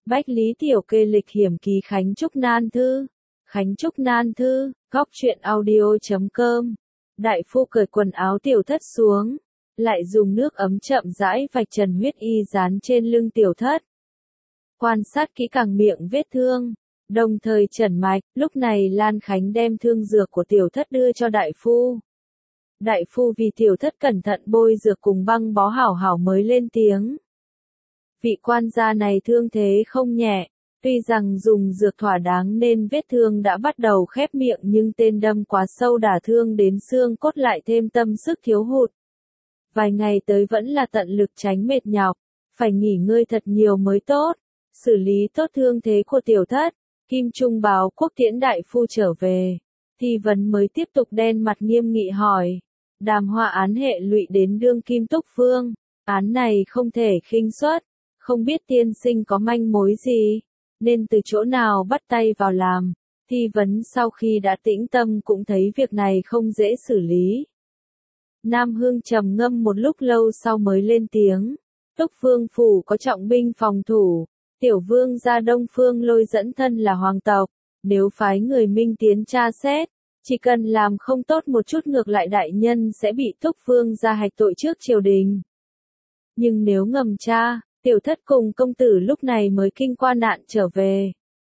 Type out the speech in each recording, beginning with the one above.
Bách Lý Tiểu Kê lịch hiểm ký Khánh Trúc Nan Thư. Khánh Trúc Nan Thư, góc truyện audio.com. Đại phu cởi quần áo tiểu thất xuống, lại dùng nước ấm chậm rãi vạch trần huyết y dán trên lưng tiểu thất. Quan sát kỹ càng miệng vết thương, đồng thời trần mạch, lúc này Lan Khánh đem thương dược của tiểu thất đưa cho đại phu. Đại phu vì tiểu thất cẩn thận bôi dược cùng băng bó hảo hảo mới lên tiếng. Vị quan gia này thương thế không nhẹ, tuy rằng dùng dược thỏa đáng nên vết thương đã bắt đầu khép miệng nhưng tên đâm quá sâu đả thương đến xương cốt lại thêm tâm sức thiếu hụt. Vài ngày tới vẫn là tận lực tránh mệt nhọc, phải nghỉ ngơi thật nhiều mới tốt, xử lý tốt thương thế của tiểu thất. Kim Trung báo quốc tiễn đại phu trở về, Thi Vấn mới tiếp tục đen mặt nghiêm nghị hỏi. Đàm Hoa án hệ lụy đến đương kim túc vương, án này không thể khinh suất, không biết tiên sinh có manh mối gì, nên từ chỗ nào bắt tay vào làm. Thi Vấn sau khi đã tĩnh tâm cũng thấy việc này không dễ xử lý. Nam Hương trầm ngâm một lúc lâu sau mới lên tiếng. Túc vương phủ có trọng binh phòng thủ, tiểu vương gia Đông Phương Lôi dẫn thân là hoàng tộc, nếu phái người minh tiến tra xét, chỉ cần làm không tốt một chút ngược lại đại nhân sẽ bị Túc vương gia hạch tội trước triều đình. Nhưng nếu ngầm tra, tiểu thất cùng công tử lúc này mới kinh qua nạn trở về.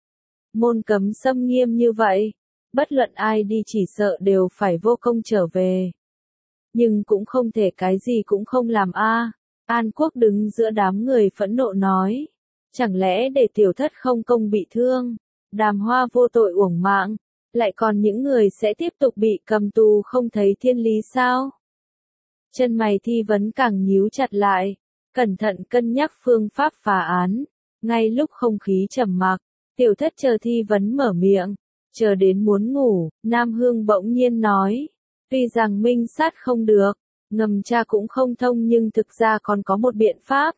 Môn cấm xâm nghiêm như vậy, bất luận ai đi chỉ sợ đều phải vô công trở về. Nhưng cũng không thể cái gì cũng không làm a. An Quốc đứng giữa đám người phẫn nộ nói. Chẳng lẽ để tiểu thất không công bị thương, Đàm Hoa vô tội uổng mạng, lại còn những người sẽ tiếp tục bị cầm tù không thấy thiên lý sao? Chân mày Thi Vấn càng nhíu chặt lại, cẩn thận cân nhắc phương pháp phá án. Ngay lúc không khí trầm mặc, tiểu thất chờ Thi Vấn mở miệng, chờ đến muốn ngủ, Nam Hương bỗng nhiên nói. Tuy rằng minh sát không được, ngầm tra cũng không thông nhưng thực ra còn có một biện pháp.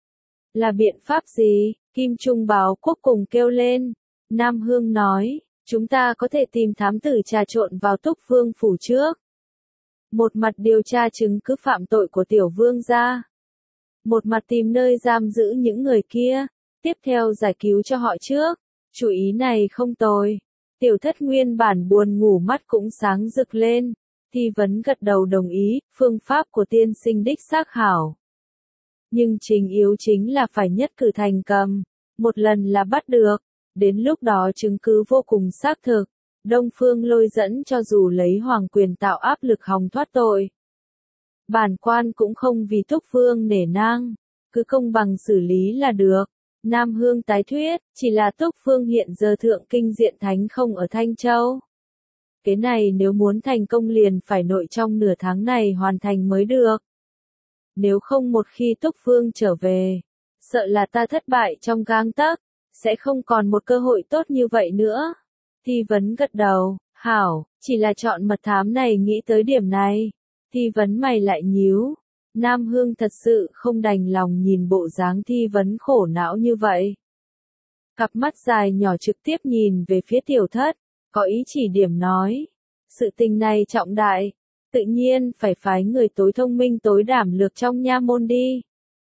Là biện pháp gì? Kim Trung báo quốc cùng kêu lên. Nam Hương nói, chúng ta có thể tìm thám tử trà trộn vào Túc vương phủ trước. Một mặt điều tra chứng cứ phạm tội của tiểu vương gia. Một mặt tìm nơi giam giữ những người kia, tiếp theo giải cứu cho họ trước. Chủ ý này không tồi. Tiểu thất nguyên bản buồn ngủ mắt cũng sáng rực lên. Thi Vấn gật đầu đồng ý, phương pháp của tiên sinh đích xác hảo. Nhưng chính yếu chính là phải nhất cử thành cầm, một lần là bắt được, đến lúc đó chứng cứ vô cùng xác thực, Đông Phương Lôi dẫn cho dù lấy hoàng quyền tạo áp lực hòng thoát tội. Bản quan cũng không vì Túc vương nể nang, cứ công bằng xử lý là được. Nam Hương tái thuyết, chỉ là Túc vương hiện giờ thượng kinh diện thánh không ở Thanh Châu. Cái này nếu muốn thành công liền phải nội trong nửa tháng này hoàn thành mới được. Nếu không một khi Túc vương trở về, sợ là ta thất bại trong gang tấc, sẽ không còn một cơ hội tốt như vậy nữa. Thi Vấn gật đầu, hảo, chỉ là chọn mật thám này nghĩ tới điểm này. Thi Vấn mày lại nhíu. Nam Hương thật sự không đành lòng nhìn bộ dáng Thi Vấn khổ não như vậy. Cặp mắt dài nhỏ trực tiếp nhìn về phía tiểu thất, có ý chỉ điểm nói. Sự tình này trọng đại, tự nhiên phải phái người tối thông minh tối đảm lược trong nha môn đi.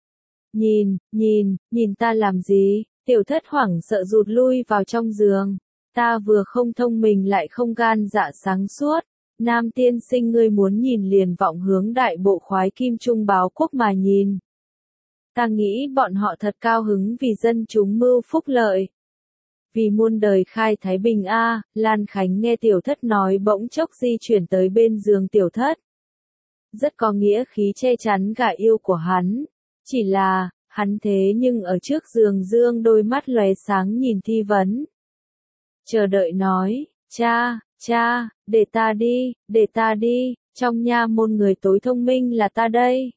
Nhìn ta làm gì? Tiểu thất hoảng sợ rụt lui vào trong giường. Ta vừa không thông minh lại không gan dạ sáng suốt. Nam tiên sinh ngươi muốn nhìn liền vọng hướng đại bộ khoái Kim Trung báo quốc mà nhìn. Ta nghĩ bọn họ thật cao hứng vì dân chúng mưu phúc lợi. Vì muôn đời khai thái bình a. Lan Khánh nghe tiểu thất nói bỗng chốc di chuyển tới bên giường tiểu thất. Rất có nghĩa khí che chắn gả yêu của hắn. Chỉ là, hắn thế nhưng ở trước giường dương đôi mắt lóe sáng nhìn Thi Vấn. Chờ đợi nói, cha, để ta đi, trong nha môn người tối thông minh là ta đây.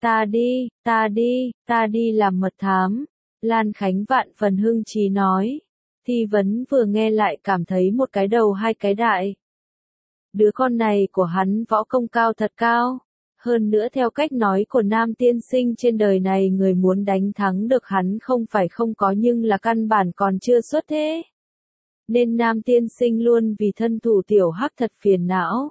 Ta đi làm mật thám. Lan Khánh vạn phần hưng trí nói. Thi Vấn vừa nghe lại cảm thấy một cái đầu hai cái đại. Đứa con này của hắn võ công cao thật cao. Hơn nữa theo cách nói của Nam tiên sinh trên đời này người muốn đánh thắng được hắn không phải không có nhưng là căn bản còn chưa xuất thế. Nên Nam tiên sinh luôn vì thân thủ tiểu hắc thật phiền não.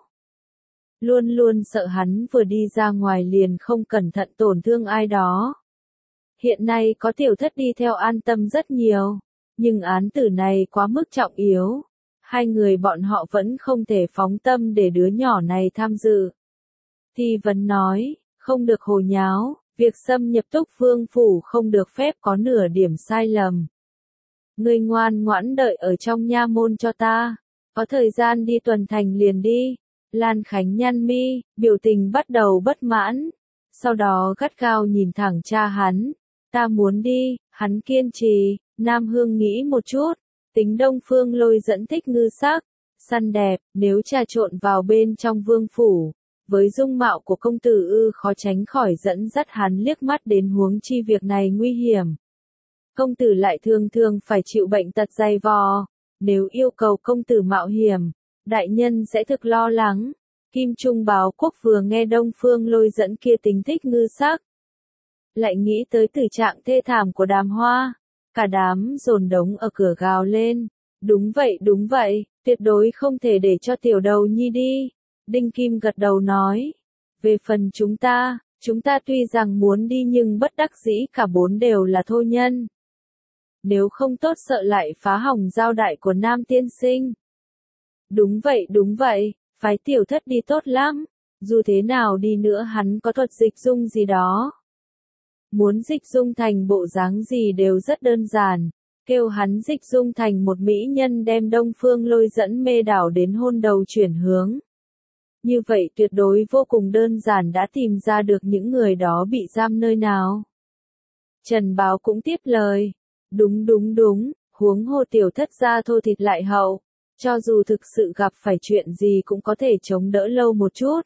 Luôn luôn sợ hắn vừa đi ra ngoài liền không cẩn thận tổn thương ai đó. Hiện nay có tiểu thất đi theo an tâm rất nhiều, nhưng án tử này quá mức trọng yếu. Hai người bọn họ vẫn không thể phóng tâm để đứa nhỏ này tham dự. Thi vấn nói, không được hồ nháo, việc xâm nhập Túc Vương phủ không được phép có nửa điểm sai lầm. Ngươi ngoan ngoãn đợi ở trong nha môn cho ta, có thời gian đi tuần thành liền đi. Lan Khánh nhăn mi, biểu tình bắt đầu bất mãn, sau đó gắt gao nhìn thẳng cha hắn. Ta muốn đi, hắn kiên trì. Nam Hương nghĩ một chút, tính Đông Phương Lôi dẫn thích ngư sắc, săn đẹp, nếu trà trộn vào bên trong vương phủ, với dung mạo của công tử khó tránh khỏi dẫn dắt hắn liếc mắt đến, huống chi việc này nguy hiểm. Công tử lại thường thường phải chịu bệnh tật dày vò, nếu yêu cầu công tử mạo hiểm, đại nhân sẽ thực lo lắng. Kim Trung Báo Quốc vừa nghe Đông Phương Lôi dẫn kia tính thích ngư sắc, lại nghĩ tới tử trạng thê thảm của Đàm Hoa, cả đám dồn đống ở cửa gào lên. Đúng vậy, tuyệt đối không thể để cho tiểu đầu nhi đi. Đinh Kim gật đầu nói, về phần chúng ta tuy rằng muốn đi nhưng bất đắc dĩ cả bốn đều là thô nhân. Nếu không tốt sợ lại phá hỏng giao đại của Nam tiên sinh. Đúng vậy, phái tiểu thất đi tốt lắm, dù thế nào đi nữa hắn có thuật dịch dung gì đó. Muốn dịch dung thành bộ dáng gì đều rất đơn giản, kêu hắn dịch dung thành một mỹ nhân đem Đông Phương Lôi dẫn mê đảo đến hôn đầu chuyển hướng. Như vậy tuyệt đối vô cùng đơn giản, đã tìm ra được những người đó bị giam nơi nào. Trần Báo cũng tiếp lời, đúng, huống hồ tiểu thất gia thô thịt lại hậu, cho dù thực sự gặp phải chuyện gì cũng có thể chống đỡ lâu một chút.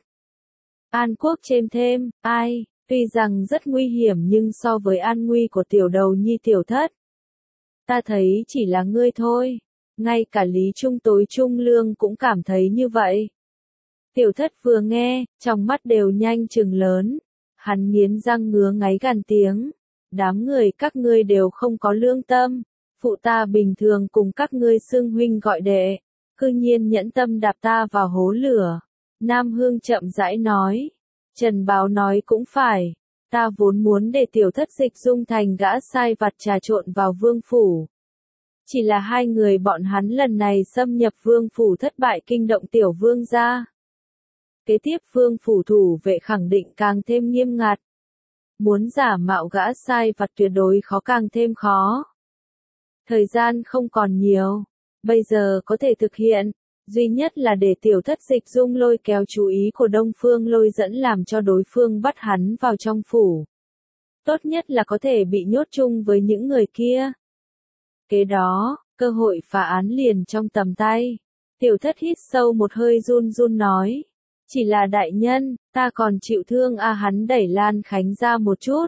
An Quốc chêm thêm, ai, tuy rằng rất nguy hiểm nhưng so với an nguy của tiểu đầu nhi tiểu thất, ta thấy chỉ là ngươi thôi, ngay cả Lý Trung tối trung lương cũng cảm thấy như vậy. Tiểu thất vừa nghe, trong mắt đều nhanh trừng lớn, hắn nghiến răng ngứa ngáy gằn tiếng, đám người các ngươi đều không có lương tâm, phụ ta bình thường cùng các ngươi xưng huynh gọi đệ, cư nhiên nhẫn tâm đạp ta vào hố lửa. Nam Hương chậm rãi nói, Trần Báo nói cũng phải, ta vốn muốn để tiểu thất dịch dung thành gã sai vặt trà trộn vào vương phủ. Chỉ là hai người bọn hắn lần này xâm nhập vương phủ thất bại kinh động tiểu vương gia. Kế tiếp vương phủ thủ vệ khẳng định càng thêm nghiêm ngặt. Muốn giả mạo gã sai vặt tuyệt đối khó càng thêm khó. Thời gian không còn nhiều, bây giờ có thể thực hiện, duy nhất là để tiểu thất dịch dung lôi kéo chú ý của Đông Phương Lôi dẫn làm cho đối phương bắt hắn vào trong phủ. Tốt nhất là có thể bị nhốt chung với những người kia. Kế đó, cơ hội phá án liền trong tầm tay. Tiểu thất hít sâu một hơi run run nói. Chỉ là đại nhân, ta còn chịu thương hắn đẩy Lan Khánh ra một chút.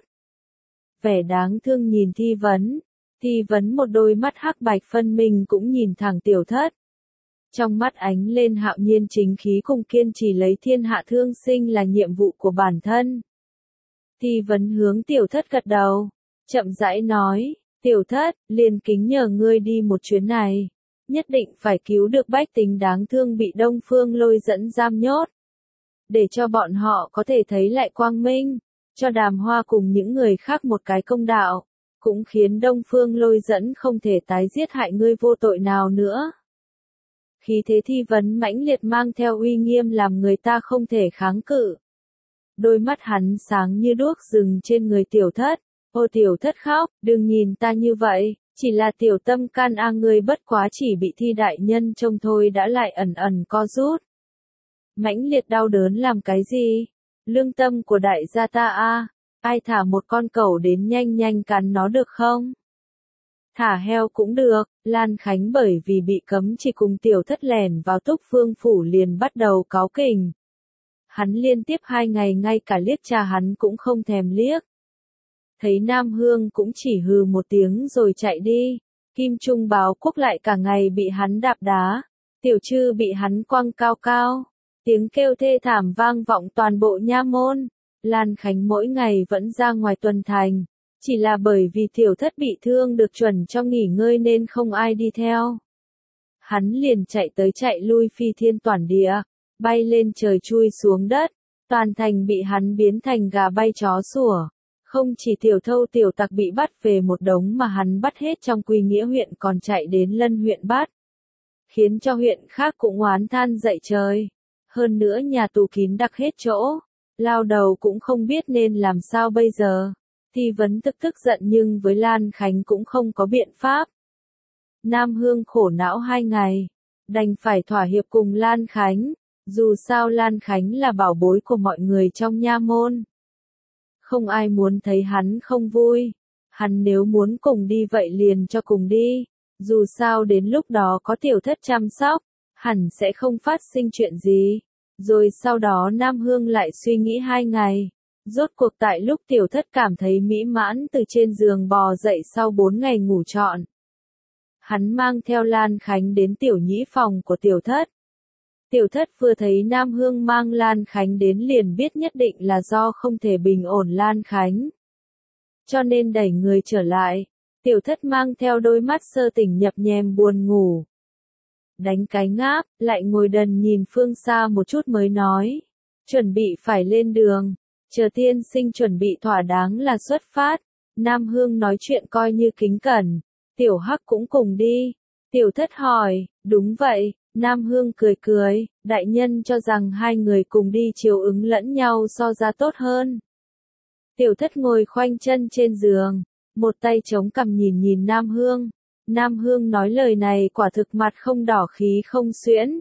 Vẻ đáng thương nhìn Thi vấn một đôi mắt hắc bạch phân minh cũng nhìn thẳng tiểu thất. Trong mắt ánh lên hạo nhiên chính khí cùng kiên trì lấy thiên hạ thương sinh là nhiệm vụ của bản thân. Thi vấn hướng tiểu thất gật đầu, chậm rãi nói, tiểu thất, liền kính nhờ ngươi đi một chuyến này, nhất định phải cứu được bách tính đáng thương bị Đông Phương Lôi dẫn giam nhốt. Để cho bọn họ có thể thấy lại quang minh, cho Đàm Hoa cùng những người khác một cái công đạo, cũng khiến Đông Phương Lôi dẫn không thể tái giết hại ngươi vô tội nào nữa. Khí thế thi vấn mãnh liệt mang theo uy nghiêm làm người ta không thể kháng cự. Đôi mắt hắn sáng như đuốc rừng trên người tiểu thất. Ô tiểu thất khóc, đừng nhìn ta như vậy, chỉ là tiểu tâm can ngươi bất quá chỉ bị Thi đại nhân trông thôi đã lại ẩn ẩn co rút. Mãnh liệt đau đớn làm cái gì? Lương tâm của đại gia ta ai thả một con cẩu đến nhanh nhanh cắn nó được không? Thả heo cũng được. Lan Khánh bởi vì bị cấm chỉ cùng tiểu thất lẻn vào Túc Phương phủ liền bắt đầu cáu kỉnh. Hắn liên tiếp 2 ngày ngay cả liếc cha hắn cũng không thèm liếc. Thấy Nam Hương cũng chỉ hừ một tiếng rồi chạy đi. Kim Trung Báo Quốc lại cả ngày bị hắn đạp đá. Tiểu Trư bị hắn quăng cao cao. Tiếng kêu thê thảm vang vọng toàn bộ nha môn. Lan Khánh mỗi ngày vẫn ra ngoài tuần thành. Chỉ là bởi vì tiểu thất bị thương được chuẩn trong nghỉ ngơi nên không ai đi theo. Hắn liền chạy tới chạy lui phi thiên toản địa, bay lên trời chui xuống đất. Toàn thành bị hắn biến thành gà bay chó sủa. Không chỉ tiểu thâu tiểu tặc bị bắt về một đống mà hắn bắt hết trong Quy Nghĩa huyện còn chạy đến Lân huyện bắt. Khiến cho huyện khác cũng oán than dậy trời. Hơn nữa nhà tù kín đặc hết chỗ. Lao đầu cũng không biết nên làm sao bây giờ. Thi vấn tức giận nhưng với Lan Khánh cũng không có biện pháp. Nam Hương khổ não 2 ngày. Đành phải thỏa hiệp cùng Lan Khánh. Dù sao Lan Khánh là bảo bối của mọi người trong nha môn. Không ai muốn thấy hắn không vui. Hắn nếu muốn cùng đi vậy liền cho cùng đi. Dù sao đến lúc đó có tiểu thất chăm sóc, hẳn sẽ không phát sinh chuyện gì. Rồi sau đó Nam Hương lại suy nghĩ 2 ngày. Rốt cuộc tại lúc tiểu thất cảm thấy mỹ mãn từ trên giường bò dậy sau 4 ngày ngủ trọn. Hắn mang theo Lan Khánh đến tiểu nhĩ phòng của tiểu thất. Tiểu thất vừa thấy Nam Hương mang Lan Khánh đến liền biết nhất định là do không thể bình ổn Lan Khánh. Cho nên đẩy người trở lại. Tiểu thất mang theo đôi mắt sơ tỉnh nhập nhèm buồn ngủ. Đánh cái ngáp, lại ngồi đần nhìn phương xa một chút mới nói. Chuẩn bị phải lên đường. Chờ tiên sinh chuẩn bị thỏa đáng là xuất phát. Nam Hương nói chuyện coi như kính cẩn. Tiểu Hắc cũng cùng đi. Tiểu thất hỏi, đúng vậy. Nam Hương cười cười, đại nhân cho rằng 2 người cùng đi chiều ứng lẫn nhau so ra tốt hơn. Tiểu thất ngồi khoanh chân trên giường, một tay chống cằm nhìn Nam Hương. Nam Hương nói lời này quả thực mặt không đỏ khí không xuyễn.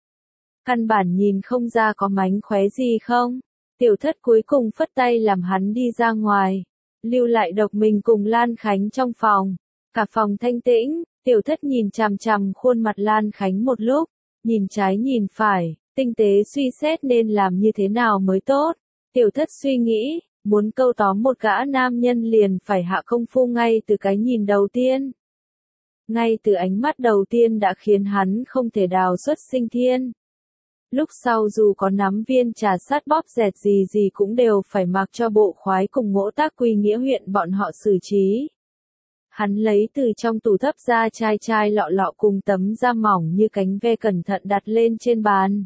Căn bản nhìn không ra có mánh khóe gì không. Tiểu thất cuối cùng phất tay làm hắn đi ra ngoài. Lưu lại độc mình cùng Lan Khánh trong phòng. Cả phòng thanh tĩnh, tiểu thất nhìn chằm chằm khuôn mặt Lan Khánh một lúc. Nhìn trái nhìn phải, tinh tế suy xét nên làm như thế nào mới tốt. Tiểu thất suy nghĩ, muốn câu tóm một gã nam nhân liền phải hạ công phu ngay từ cái nhìn đầu tiên. Ngay từ ánh mắt đầu tiên đã khiến hắn không thể đào xuất sinh thiên. Lúc sau dù có nắm viên trà sát bóp dẹt gì cũng đều phải mặc cho bộ khoái cùng ngỗ tác Quy Nghĩa huyện bọn họ xử trí. Hắn lấy từ trong tủ thấp ra chai lọ cùng tấm da mỏng như cánh ve cẩn thận đặt lên trên bàn.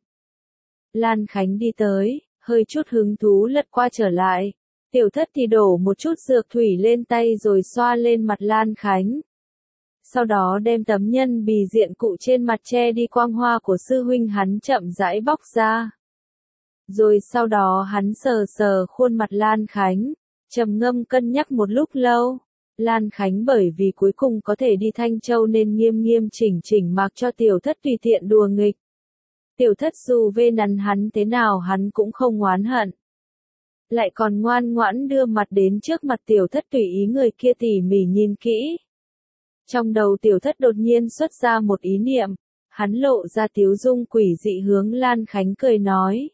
Lan Khánh đi tới, hơi chút hứng thú lật qua trở lại. Tiểu thất thì đổ một chút dược thủy lên tay rồi xoa lên mặt Lan Khánh. Sau đó đem tấm nhân bì diện cụ trên mặt che đi quang hoa của sư huynh hắn chậm rãi bóc ra. Rồi sau đó hắn sờ khuôn mặt Lan Khánh, trầm ngâm cân nhắc một lúc lâu. Lan Khánh bởi vì cuối cùng có thể đi Thanh Châu nên nghiêm chỉnh mặc cho tiểu thất tùy tiện đùa nghịch. Tiểu thất dù vê nắn hắn thế nào hắn cũng không oán hận. Lại còn ngoan ngoãn đưa mặt đến trước mặt tiểu thất tùy ý người kia tỉ mỉ nhìn kỹ. Trong đầu tiểu thất đột nhiên xuất ra một ý niệm, hắn lộ ra tiếu dung quỷ dị hướng Lan Khánh cười nói.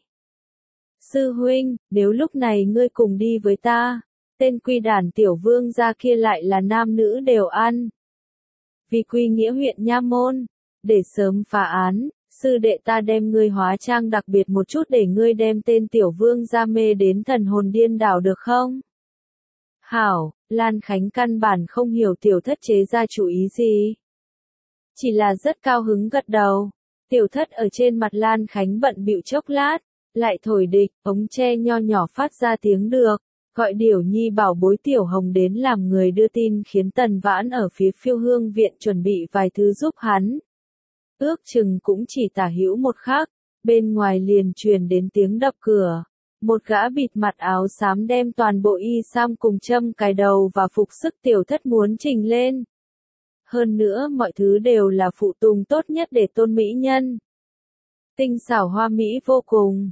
Sư huynh, nếu lúc này ngươi cùng đi với ta, tên Quy đản tiểu vương gia kia lại là nam nữ đều ăn. Vì Quy Nghĩa huyện nha môn, để sớm phá án, sư đệ ta đem ngươi hóa trang đặc biệt một chút để ngươi đem tên tiểu vương gia mê đến thần hồn điên đảo được không? Hảo, Lan Khánh căn bản không hiểu tiểu thất chế ra chủ ý gì. Chỉ là rất cao hứng gật đầu. Tiểu thất ở trên mặt Lan Khánh bận bịu chốc lát, lại thổi địch, ống tre nho nhỏ phát ra tiếng được. Gọi Điểu Nhi bảo bối Tiểu Hồng đến làm người đưa tin khiến Tần Vãn ở phía Phiêu Hương viện chuẩn bị vài thứ giúp hắn. Ước chừng cũng chỉ tả hữu một khắc, bên ngoài liền truyền đến tiếng đập cửa. Một gã bịt mặt áo xám đem toàn bộ y sam cùng châm cài đầu và phục sức tiểu thất muốn trình lên. Hơn nữa mọi thứ đều là phụ tùng tốt nhất để tôn mỹ nhân. Tinh xảo hoa mỹ vô cùng.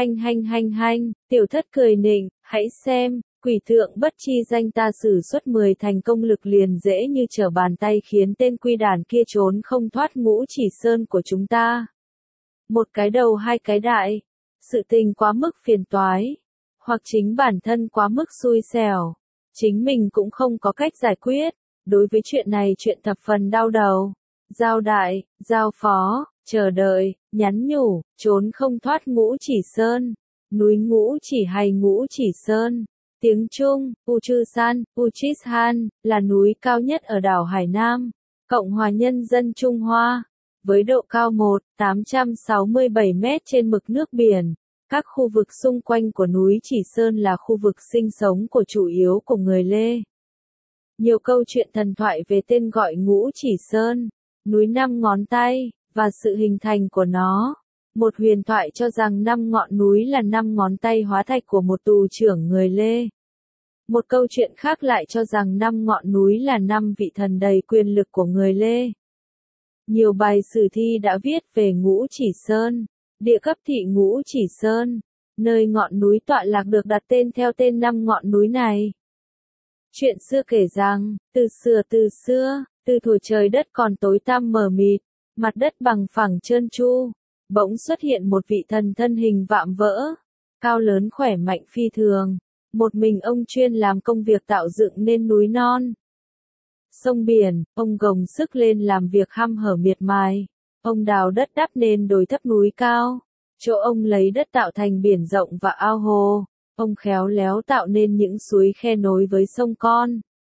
Hành, tiểu thất cười nịnh, hãy xem, quỷ thượng bất chi danh ta sử xuất 10 thành công lực liền dễ như trở bàn tay khiến tên quy đản kia trốn không thoát Ngũ Chỉ Sơn của chúng ta. Một cái đầu hai cái đại, sự tình quá mức phiền toái, hoặc chính bản thân quá mức xui xẻo, chính mình cũng không có cách giải quyết, đối với chuyện này chuyện thập phần đau đầu. Giao đại, giao phó, chờ đợi, nhắn nhủ, trốn không thoát Ngũ Chỉ Sơn, núi Ngũ Chỉ hay Ngũ Chỉ Sơn. Tiếng Trung, Uchusan, Uchishan, là núi cao nhất ở đảo Hải Nam, Cộng hòa Nhân dân Trung Hoa, với độ cao 1,867 mét trên mực nước biển, Các khu vực xung quanh của núi Chỉ Sơn là khu vực sinh sống của chủ yếu của người Lê. Nhiều câu chuyện thần thoại về tên gọi Ngũ Chỉ Sơn, núi 5 ngón tay, và sự hình thành của nó. Một huyền thoại cho rằng 5 ngọn núi là 5 ngón tay hóa thạch của một tù trưởng người Lê. Một câu chuyện khác lại cho rằng 5 ngọn núi là 5 vị thần đầy quyền lực của người Lê. Nhiều bài sử thi đã viết về Ngũ Chỉ Sơn, địa cấp thị Ngũ Chỉ Sơn, nơi ngọn núi tọa lạc được đặt tên theo tên 5 ngọn núi này. Chuyện xưa kể rằng, từ xưa, từ thuở trời đất còn tối tăm mờ mịt, mặt đất bằng phẳng trơn tru, bỗng xuất hiện một vị thần thân hình vạm vỡ, cao lớn khỏe mạnh phi thường. Một mình ông chuyên làm công việc tạo dựng nên núi non, sông biển, ông gồng sức lên làm việc hăm hở miệt mài. Ông đào đất đắp nên đồi thấp núi cao, chỗ ông lấy đất tạo thành biển rộng và ao hồ. Ông khéo léo tạo nên những suối khe nối với sông con,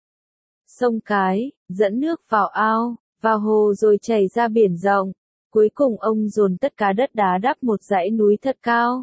sông cái, dẫn nước vào ao, vào hồ rồi chảy ra biển rộng. Cuối cùng ông dồn tất cả đất đá đắp một dãy núi thật cao.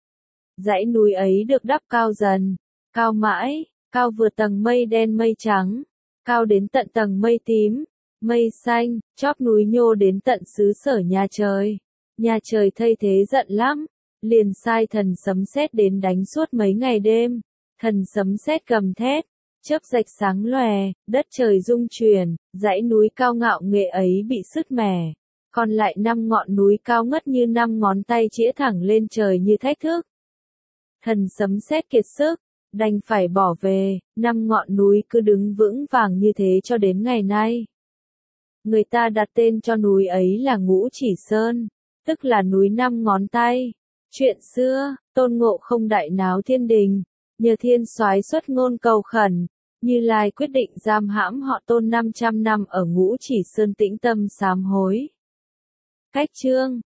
Dãy núi ấy được đắp cao dần, cao mãi, cao vượt tầng mây đen mây trắng, cao đến tận tầng mây tím, mây xanh, chóp núi nhô đến tận xứ sở nhà trời. Nhà trời thay thế giận lắm, liền sai thần sấm sét đến đánh suốt mấy ngày đêm. Thần sấm sét gầm thét, chớp rạch sáng lòe, đất trời rung chuyển, dãy núi cao ngạo nghễ ấy bị sứt mẻ. Còn lại 5 ngọn núi cao ngất như 5 ngón tay chĩa thẳng lên trời như thách thức. Thần sấm sét kiệt sức, đành phải bỏ về, 5 ngọn núi cứ đứng vững vàng như thế cho đến ngày nay. Người ta đặt tên cho núi ấy là Ngũ Chỉ Sơn, tức là núi 5 ngón tay. Chuyện xưa, Tôn Ngộ Không đại náo thiên đình, nhờ thiên soái xuất ngôn cầu khẩn, Như Lai quyết định giam hãm họ Tôn 500 năm ở Ngũ Chỉ Sơn tĩnh tâm sám hối. Cách chương